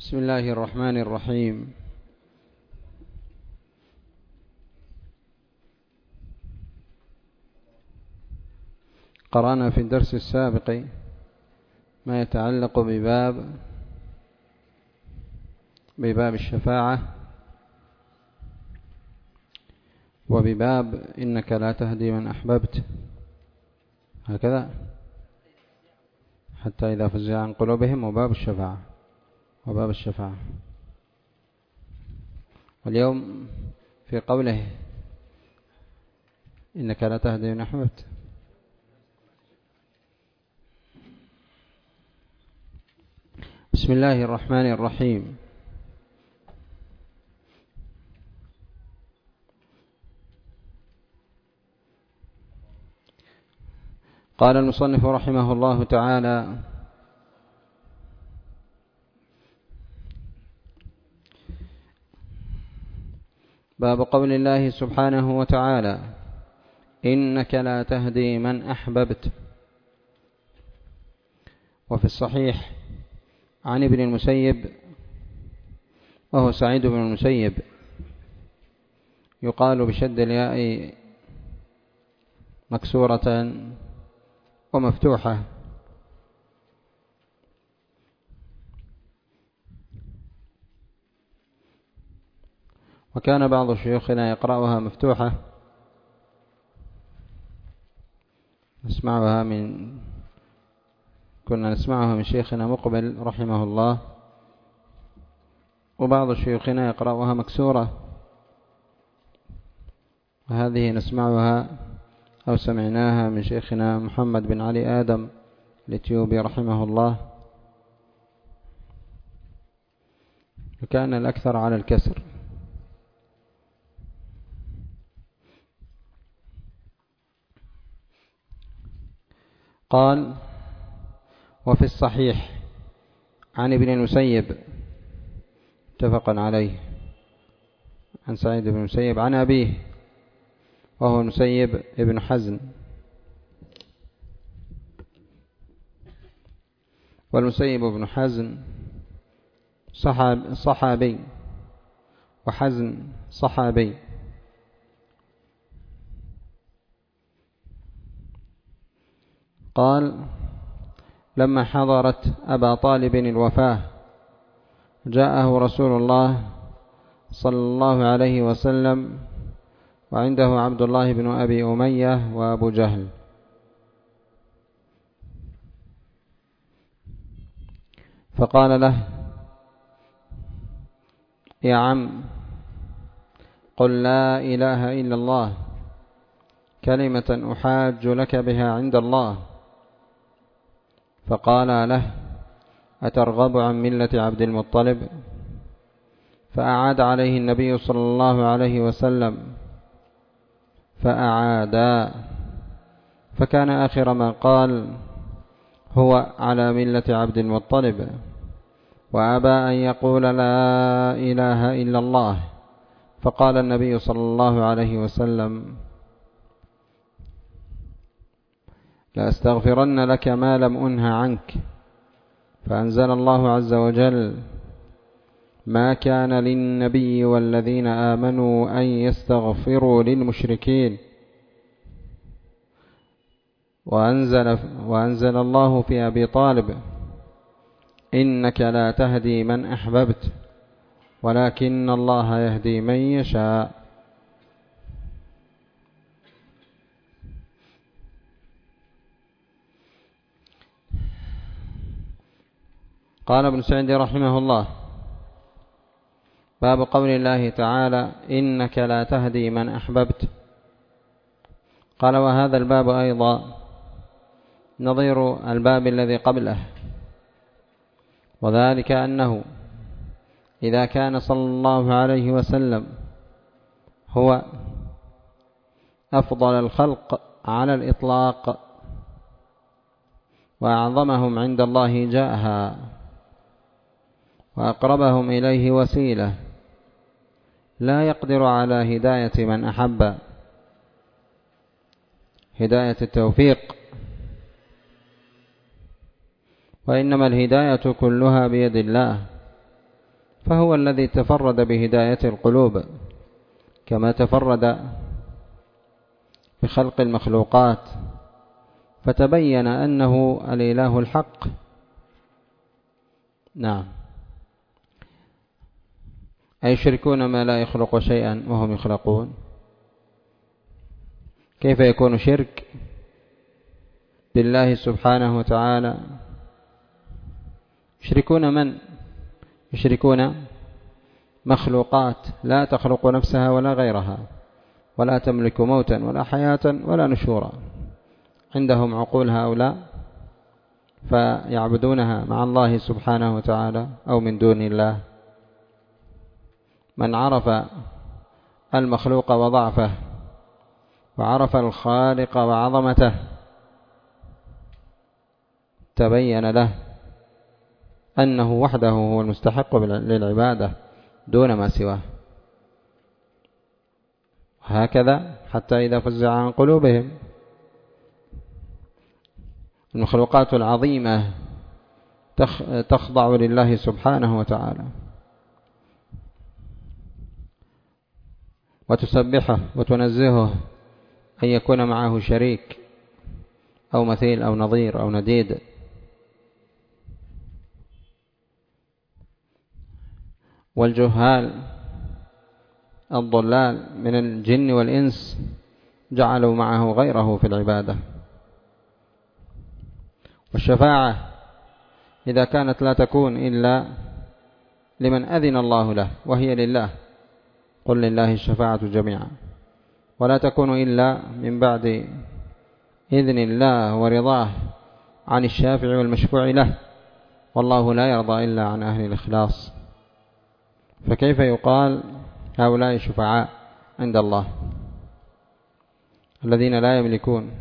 بسم الله الرحمن الرحيم. قرأنا في الدرس السابق ما يتعلق بباب الشفاعة وبباب إنك لا تهدي من أحببت، هكذا حتى إذا فزع عن قلوبهم، وباب الشفاعة. واليوم في قوله إنك لا تهدي من أحببت، بسم الله الرحمن الرحيم. قال المصنف رحمه الله تعالى: باب قول الله سبحانه وتعالى: إنك لا تهدي من أحببت. وفي الصحيح عن ابن المسيب، وهو سعيد بن المسيب، يقال بشد الياء مكسورة ومفتوحة، وكان بعض شيوخنا يقرأها مفتوحة، كنا نسمعها من شيخنا مقبل رحمه الله، وبعض شيوخنا يقرأها مكسورة، وهذه نسمعها أو سمعناها من شيخنا محمد بن علي آدم الإثيوبي رحمه الله، وكان الأكثر على الكسر. قال: وفي الصحيح عن ابن المسيب، متفق عليه، عن سعيد بن المسيب عن أبيه، وهو المسيب ابن حزن، والمسيب ابن حزن صحابي، وحزن صحابي. قال: لما حضرت أبا طالب الوفاة جاءه رسول الله صلى الله عليه وسلم، وعنده عبد الله بن أبي أمية وأبو جهل، فقال له: يا عم، قل لا إله إلا الله، كلمة أحاج لك بها عند الله. فقال له: أترغب عن ملة عبد المطلب؟ فأعاد عليه النبي صلى الله عليه وسلم، فأعادا، فكان آخر ما قال: هو على ملة عبد المطلب، وأبى أن يقول لا إله إلا الله. فقال النبي صلى الله عليه وسلم: لأستغفرن لك ما لم أنه عنك. فأنزل الله عز وجل: ما كان للنبي والذين آمنوا أن يستغفروا للمشركين. وأنزل الله في أبي طالب: إنك لا تهدي من أحببت، ولكن الله يهدي من يشاء. قال ابن سعد رحمه الله: باب قول الله تعالى: إنك لا تهدي من أحببت. قال: وهذا الباب أيضا نظير الباب الذي قبله، وذلك أنه إذا كان صلى الله عليه وسلم هو أفضل الخلق على الإطلاق وأعظمهم عند الله جاءها وأقربهم إليه وسيلة، لا يقدر على هداية من أحب، هداية التوفيق، وإنما الهداية كلها بيد الله، فهو الذي تفرد بهداية القلوب، كما تفرد بخلق المخلوقات فتبين أنه الإله الحق. نعم. أيشركون ما لا يخلق شيئا وهم يخلقون؟ كيف يكون شرك بالله سبحانه وتعالى؟ يشركون من؟ يشركون مخلوقات لا تخلق نفسها ولا غيرها، ولا تملك موتا ولا حياة ولا نشورا. عندهم عقول هؤلاء فيعبدونها مع الله سبحانه وتعالى أو من دون الله. من عرف المخلوق وضعفه وعرف الخالق وعظمته تبين له أنه وحده هو المستحق للعبادة دون ما سواه. هكذا حتى إذا فزع عن قلوبهم. المخلوقات العظيمة تخضع لله سبحانه وتعالى وتسبحه وتنزهه أن يكون معه شريك أو مثيل أو نظير أو نديد. والجهال الضلال من الجن والإنس جعلوا معه غيره في العبادة. والشفاعة إذا كانت لا تكون إلا لمن أذن الله له، وهي لله، قل لله الشفاعة جميعا، ولا تكون إلا من بعد إذن الله ورضاه عن الشافع والمشفوع له، والله لا يرضى إلا عن أهل الإخلاص. فكيف يقال هؤلاء شفعاء عند الله الذين لا يملكون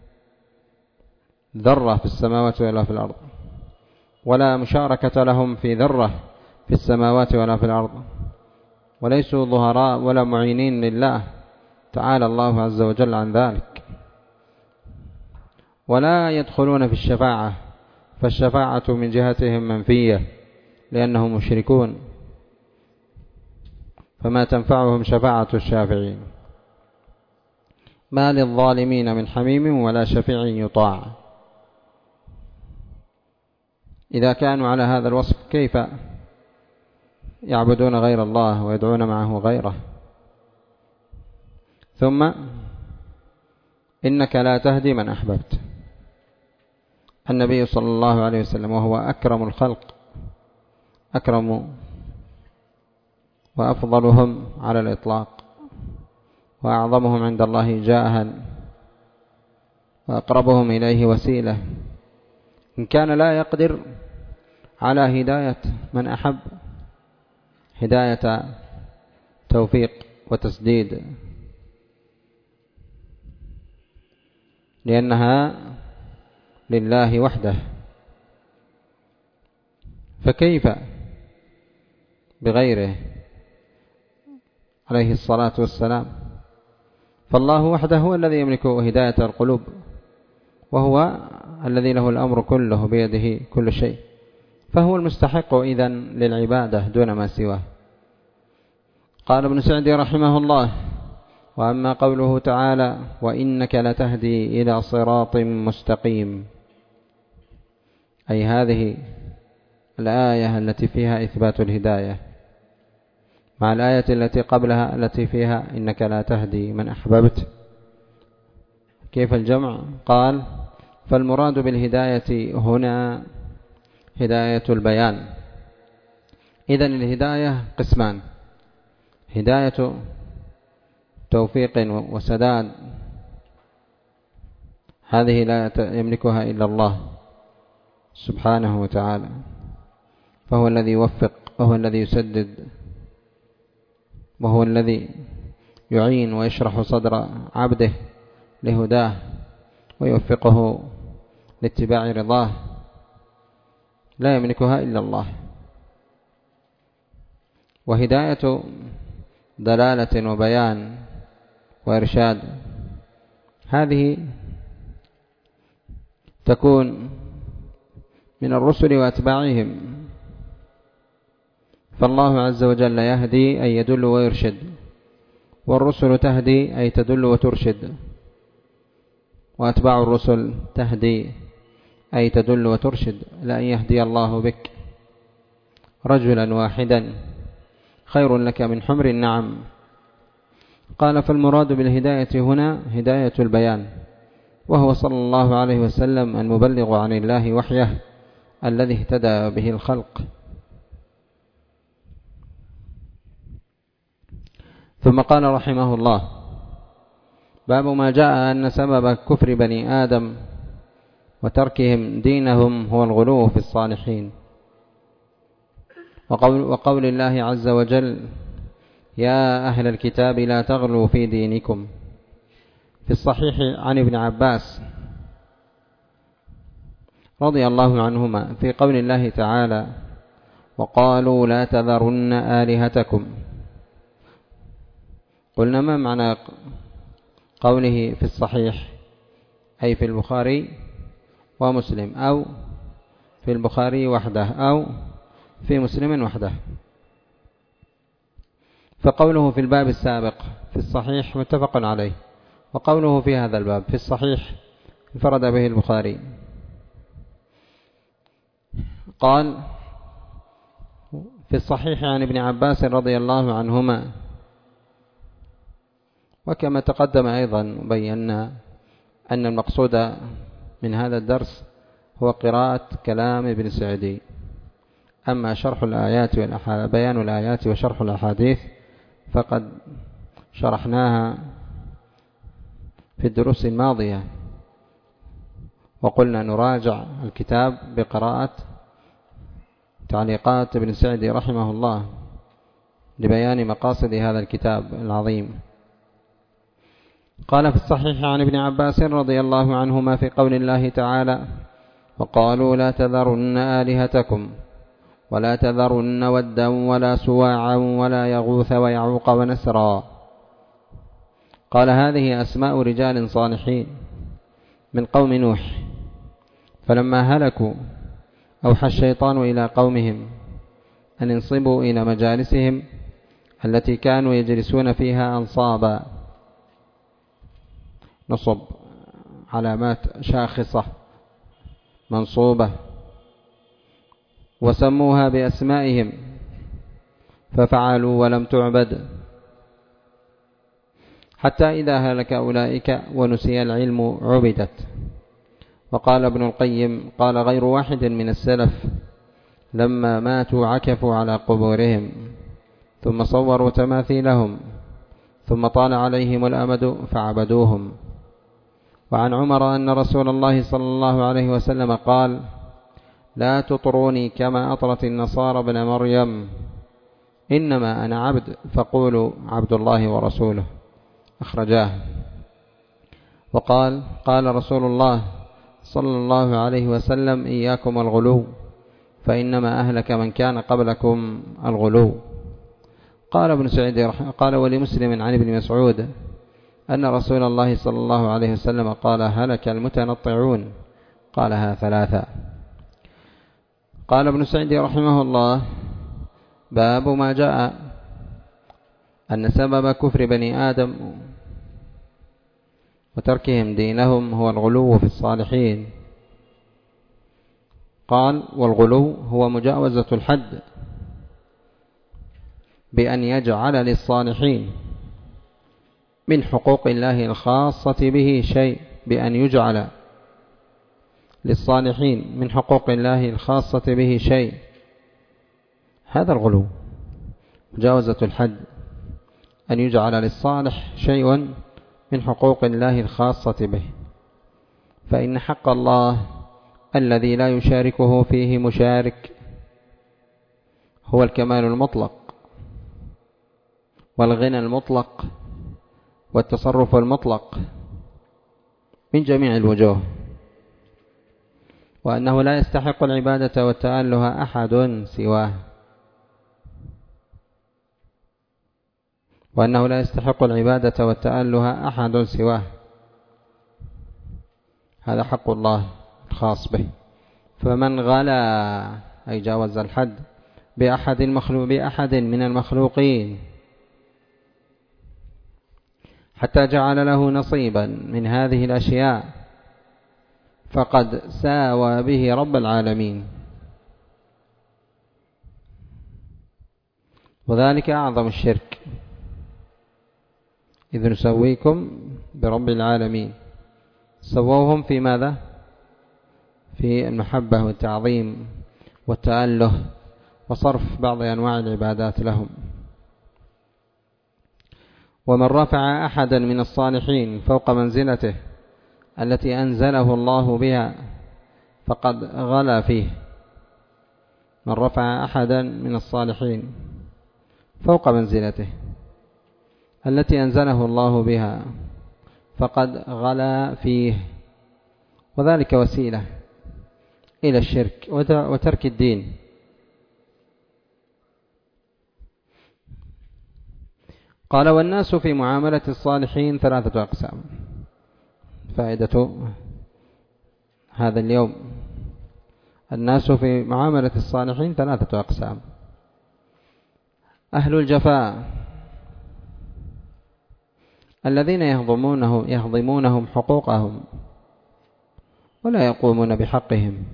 ذرة في السماوات ولا في الأرض، ولا مشاركة لهم في ذرة في السماوات ولا في الأرض، وليسوا ظهراء ولا معينين لله تعالى الله عز وجل عن ذلك، ولا يدخلون في الشفاعة، فالشفاعة من جهتهم منفية لأنهم مشركون، فما تنفعهم شفاعة الشافعين. ما للظالمين من حميم ولا شفيع يطاع. إذا كانوا على هذا الوصف كيف يعبدون غير الله ويدعون معه غيره؟ ثم إنك لا تهدي من أحببت. النبي صلى الله عليه وسلم وهو أكرم الخلق، أكرم وأفضلهم على الإطلاق، وأعظمهم عند الله جاها، وأقربهم إليه وسيلة، إن كان لا يقدر على هداية من أحب هداية توفيق وتسديد، لأنها لله وحده، فكيف بغيره عليه الصلاة والسلام؟ فالله وحده هو الذي يملك هداية القلوب، وهو الذي له الأمر كله بيده كل شيء، فهو المستحق إذن للعبادة دون ما سواه. قال ابن سعدي رحمه الله: وأما قوله تعالى: وإنك لتهدي إلى صراط مستقيم، أي هذه الآية التي فيها إثبات الهداية مع الآية التي قبلها التي فيها إنك لا تهدي من أحببت. كيف الجمع؟ قال: فالمراد بالهداية هنا هداية البيان. إذن الهداية قسمان: هداية توفيق وسداد، هذه لا يملكها إلا الله سبحانه وتعالى، فهو الذي يوفق وهو الذي يسدد وهو الذي يعين ويشرح صدر عبده لهداه ويوفقه لاتباع رضاه، لا يملكها إلا الله. وهداية دلالة وبيان وإرشاد، هذه تكون من الرسل وأتباعهم، فالله عز وجل يهدي أي يدل ويرشد، والرسل تهدي أي تدل وترشد، وأتباع الرسل تهدي أي تدل وترشد، لأن يهدي الله بك رجلا واحدا خير لك من حمر النعم. قال فالمراد بالهداية هنا هداية البيان، وهو صلى الله عليه وسلم المبلغ عن الله وحيه الذي اهتدى به الخلق. ثم قال رحمه الله: باب ما جاء أن سبب كفر بني آدم وتركهم دينهم هو الغلو في الصالحين، وقول الله عز وجل: يا أهل الكتاب لا تغلوا في دينكم. في الصحيح عن ابن عباس رضي الله عنهما في قول الله تعالى: وقالوا لا تذرن آلهتكم. قلنا ما معنى قوله في الصحيح؟ أي في البخاري ومسلم، أو في البخاري وحده، أو في مسلم وحده. فقوله في الباب السابق في الصحيح متفق عليه، وقوله في هذا الباب في الصحيح انفرد به البخاري. قال في الصحيح عن ابن عباس رضي الله عنهما، وكما تقدم أيضا بينا أن المقصود من هذا الدرس هو قراءة كلام ابن سعدي. أما شرح الآيات بيان الآيات وشرح الأحاديث فقد شرحناها في الدروس الماضية، وقلنا نراجع الكتاب بقراءة تعليقات ابن سعدي رحمه الله لبيان مقاصد هذا الكتاب العظيم. قال في الصحيح عن ابن عباس رضي الله عنهما في قول الله تعالى: وقالوا لا تذرن آلهتكم ولا تذرن ودا ولا سواعا ولا يغوث ويعوق ونسرا. قال هذه أسماء رجال صالحين من قوم نوح، فلما هلكوا أوحى الشيطان إلى قومهم أن انصبوا إلى مجالسهم التي كانوا يجلسون فيها أنصابا، نصب علامات شاخصة منصوبة، وسموها بأسمائهم ففعلوا ولم تعبد، حتى إذا هلك أولئك ونسي العلم عبدت. وقال ابن القيم: قال غير واحد من السلف لما ماتوا عكفوا على قبورهم ثم صوروا تماثيلهم ثم طال عليهم الأمد فعبدوهم. وعن عمر أن رسول الله صلى الله عليه وسلم قال: لا تطروني كما أطرت النصارى ابن مريم، إنما أنا عبد فقولوا عبد الله ورسوله. أخرجاه. وقال: قال رسول الله صلى الله عليه وسلم: إياكم الغلو فإنما أهلك من كان قبلكم الغلو. قال ابن سعيد قال ولمسلم عن ابن مسعود أن رسول الله صلى الله عليه وسلم قال: هلك المتنطعون، قالها ثلاثة. قال ابن سعيد رحمه الله: باب ما جاء أن سبب كفر بني آدم وتركهم دينهم هو الغلو في الصالحين. قال: والغلو هو مجاوزة الحد بأن يجعل للصالحين من حقوق الله الخاصة به شيء، بأن يجعل للصالحين من حقوق الله الخاصة به شيء، هذا الغلو، مجاوزة الحد، أن يجعل للصالح شيء من حقوق الله الخاصة به. فإن حق الله الذي لا يشاركه فيه مشارك هو الكمال المطلق والغنى المطلق والتصرف المطلق من جميع الوجوه، وأنه لا يستحق العبادة والتأله أحد سواه، وأنه لا يستحق العبادة والتأله أحد سواه. هذا حق الله الخاص به. فمن غلا أي جاوز الحد بأحد من المخلوقين حتى جعل له نصيبا من هذه الأشياء فقد ساوى به رب العالمين، وذلك أعظم الشرك، إذ نسويكم برب العالمين. سووهم في ماذا؟ في المحبة والتعظيم والتأله وصرف بعض أنواع العبادات لهم. ومن رفع أحدا من الصالحين فوق منزلته التي أنزله الله بها فقد غلا فيه. من رفع أحدا من الصالحين فوق منزلته التي أنزله الله بها فقد غلا فيه، وذلك وسيلة إلى الشرك وترك الدين. قال: والناس في معاملة الصالحين 3 أقسام. فائدة هذا اليوم: الناس في معاملة الصالحين 3 أقسام. أهل الجفاء الذين يهضمونهم حقوقهم ولا يقومون بحقهم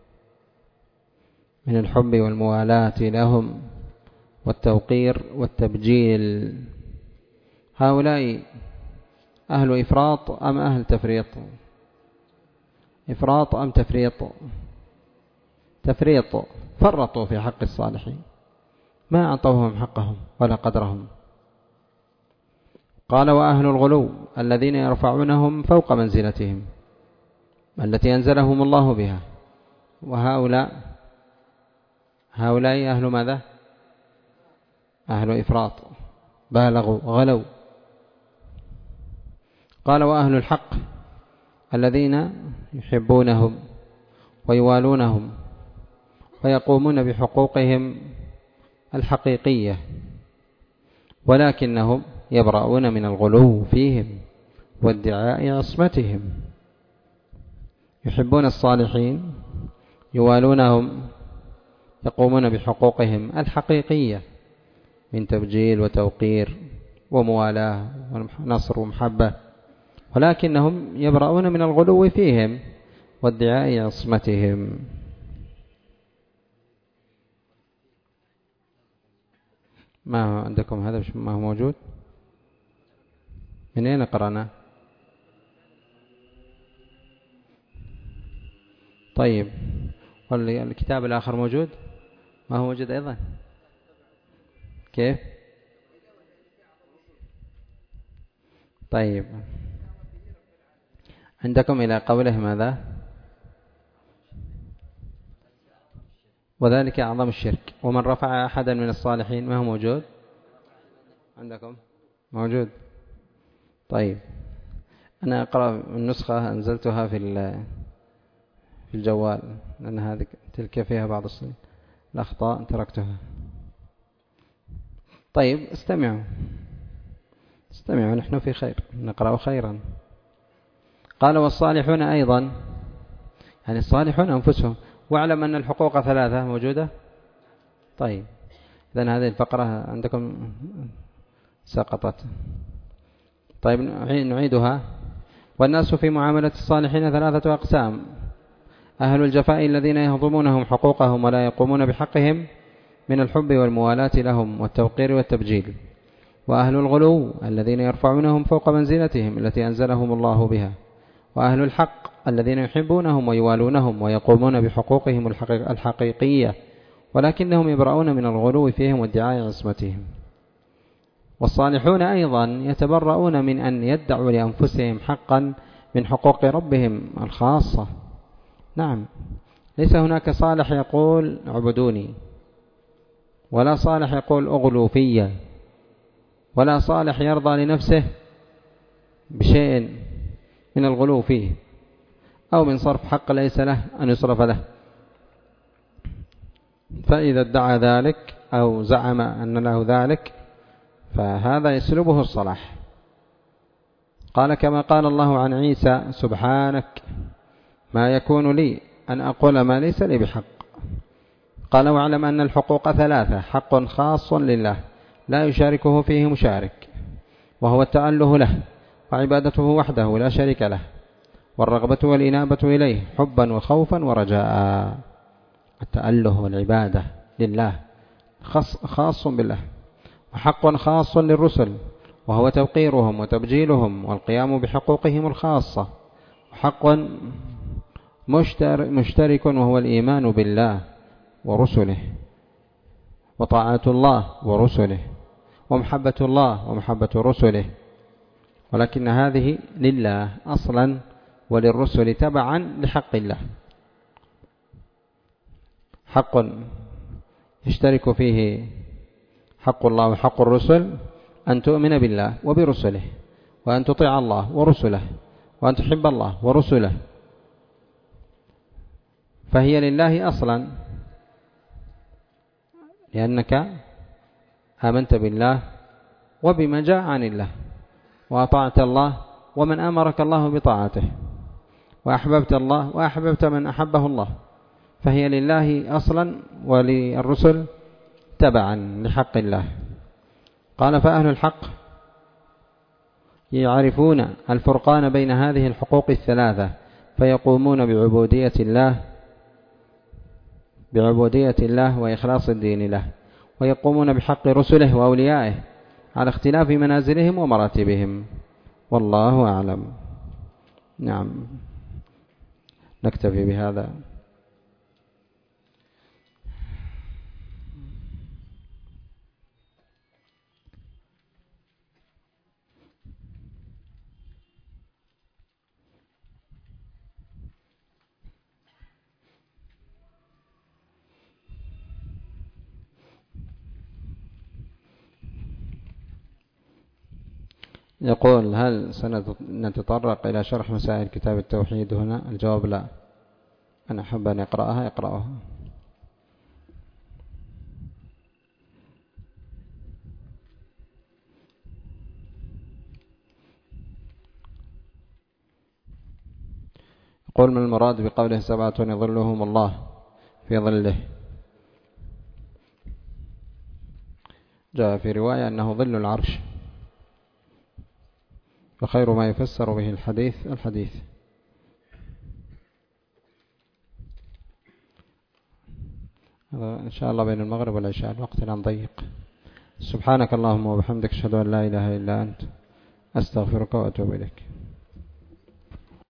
من الحب والموالاة لهم والتوقير والتبجيل. هؤلاء أهل إفراط أم أهل تفريط؟ إفراط أم تفريط؟ تفريط، فرطوا في حق الصالحين، ما أعطوهم حقهم ولا قدرهم. قال: وأهل الغلو الذين يرفعونهم فوق منزلتهم التي أنزلهم الله بها. وهؤلاء أهل ماذا؟ أهل إفراط، بالغوا غلوا. قال: وأهل الحق الذين يحبونهم ويوالونهم ويقومون بحقوقهم الحقيقية، ولكنهم يبرؤون من الغلو فيهم وادعاء عصمتهم. يحبون الصالحين، يوالونهم، يقومون بحقوقهم الحقيقية من تبجيل وتوقير وموالاة ونصر ومحبة، ولكنهم يبرؤون من الغلو فيهم وادعاء عصمتهم. ما عندكم هذا؟ ما هو موجود؟ من أين قرأنا؟ طيب، والكتاب الآخر موجود؟ ما هو موجود أيضا؟ كيف؟ طيب، عندكم إلى قوله ماذا؟ وذلك أعظم الشرك. ومن رفع أحدا من الصالحين، ما هو موجود عندكم؟ موجود. طيب، أنا أقرأ النسخة أنزلتها في الجوال، لأن هذه تلك فيها بعض الأخطاء تركتها. طيب، استمعوا نحن في خير، نقرأ خيرا. قال: والصالحون أيضا، يعني الصالحون أنفسهم. واعلم أن الحقوق 3 موجودة. طيب، إذن هذه الفقرة عندكم سقطت. طيب، نعيدها. والناس في معاملة الصالحين 3 أقسام: أهل الجفاء الذين يهضمونهم حقوقهم ولا يقومون بحقهم من الحب والموالاة لهم والتوقير والتبجيل. وأهل الغلو الذين يرفعونهم فوق منزلتهم التي أنزلهم الله بها. وأهل الحق الذين يحبونهم ويوالونهم ويقومون بحقوقهم الحقيقية، ولكنهم يبرؤون من الغلو فيهم وادعاء عصمتهم. والصالحون أيضا يتبرؤون من أن يدعوا لأنفسهم حقا من حقوق ربهم الخاصة. نعم، ليس هناك صالح يقول اعبدوني، ولا صالح يقول اغلوا في، ولا صالح يرضى لنفسه بشيء من الغلو فيه أو من صرف حق ليس له أن يصرف له. فإذا ادعى ذلك أو زعم أن له ذلك فهذا يسلبه الصلاح. قال: كما قال الله عن عيسى: سبحانك ما يكون لي أن أقول ما ليس لي بحق. قال واعلم أن الحقوق ثلاثة: حق خاص لله لا يشاركه فيه مشارك، وهو التأله له وعبادته وحده لا شريك له، والرغبة والإنابة إليه حبا وخوفا ورجاء. التأله والعبادة لله خاص بالله. وحق خاص للرسل، وهو توقيرهم وتبجيلهم والقيام بحقوقهم الخاصة. وحق مشترك، وهو الإيمان بالله ورسله، وطاعة الله ورسله، ومحبة الله ومحبة رسله. ولكن هذه لله أصلا، وللرسل تبعا لحق الله. حق يشترك فيه حق الله وحق الرسل: أن تؤمن بالله وبرسله، وأن تطيع الله ورسله، وأن تحب الله ورسله. فهي لله أصلا، لأنك آمنت بالله وبما جاء عن الله، وأطعت الله ومن أمرك الله بطاعته، وأحببت الله وأحببت من أحبه الله. فهي لله أصلا، وللرسل تبعا لحق الله. قال: فأهل الحق يعرفون الفرقان بين هذه الحقوق الثلاثة، فيقومون بعبودية الله وإخلاص الدين له، ويقومون بحق رسله وأوليائه على اختلاف منازلهم ومراتبهم. والله أعلم. نعم، نكتفي بهذا. يقول: هل سنتطرق إلى شرح مسائل كتاب التوحيد هنا؟ الجواب: لا. أنا أحب أن أقرأها. يقول: من المراد بقوله 7 يظلهم الله في ظله؟ جاء في رواية أنه ظل العرش، وخير ما يفسر به الحديث. إن شاء الله بين المغرب والعشاء، الوقت الآن ضيق. سبحانك اللهم وبحمدك، أشهد أن لا إله إلا أنت، أستغفرك وأتوب إليك.